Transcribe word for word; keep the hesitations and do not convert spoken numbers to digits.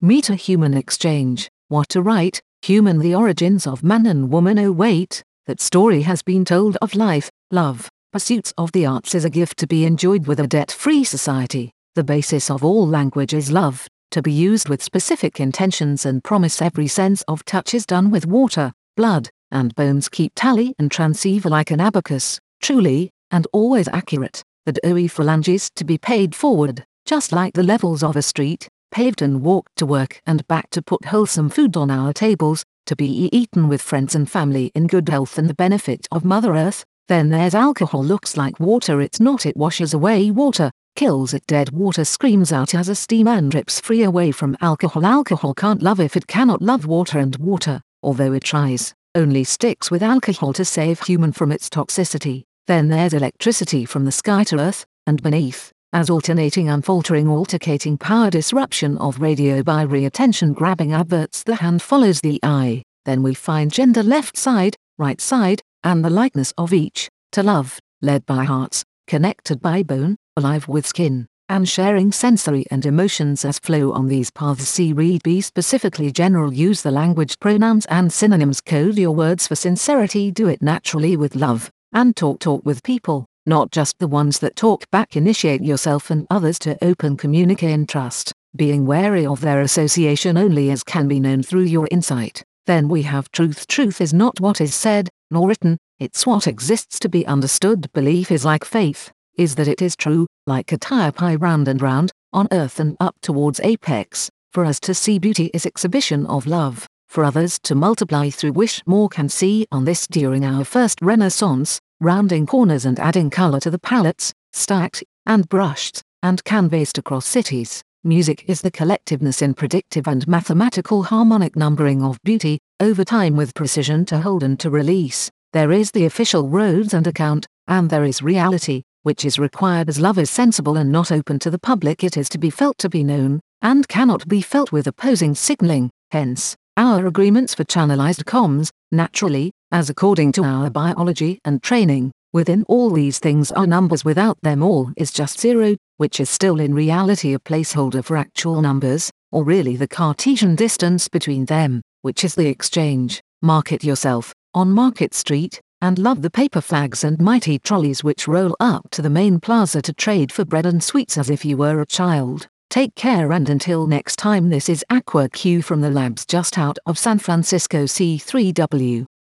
Meta-human exchange. What to write? Human, the origins of man and woman. Oh wait, that story has been told of life, love, pursuits of the arts is a gift to be enjoyed with a debt-free society. The basis of all language is love, to be used with specific intentions and promise. Every sense of touch is done with water, blood, and bones. Keep tally and transceiver like an abacus, truly, and always accurate. The D O E phalanges to be paid forward, just like the levels of a street, paved and walked to work and back to put wholesome food on our tables, to be eaten with friends and family in good health and the benefit of Mother Earth. Then there's alcohol. Looks like water, it's not. It washes away water, kills it dead. Water screams out as a steam and drips free away from alcohol. Alcohol can't love if it cannot love water, and water, although it tries, only sticks with alcohol to save human from its toxicity. Then there's electricity from the sky to earth, and beneath, as alternating, unfaltering, altercating power disruption of radio by re-attention grabbing adverts. The hand follows the eye. Then we find gender, left side, right side, and the likeness of each, to love, led by hearts, connected by bone, alive with skin, and sharing sensory and emotions as flow on these paths. See, read. Be specifically general. Use the language, pronouns and synonyms. Code your words for sincerity. Do it naturally with love, and talk talk with people, not just the ones that talk back. Initiate yourself and others to open, communicate and trust, being wary of their association only as can be known through your insight. Then we have truth. Truth is not what is said, nor written, it's what exists to be understood. Belief is like faith, is that it is true, like a tire pie round and round, on earth and up towards apex. For us to see beauty is exhibition of love, for others to multiply through wish. More can see on this during our first renaissance, rounding corners and adding color to the palettes, stacked, and brushed, and canvassed across cities. Music is the collectiveness in predictive and mathematical harmonic numbering of beauty, over time with precision to hold and to release. There is the official roads and account, and there is reality, which is required as love is sensible and not open to the public. It is to be felt, to be known, and cannot be felt with opposing signaling. Hence, our agreements for channelized comms, naturally, as according to our biology and training. Within all these things are numbers. Without them all is just zero, which is still in reality a placeholder for actual numbers, or really the Cartesian distance between them, which is the exchange. Market yourself, on Market Street, and love the paper flags and mighty trolleys which roll up to the main plaza to trade for bread and sweets as if you were a child. Take care, and until next time, this is Aqua Q from the labs just out of San Francisco C three W.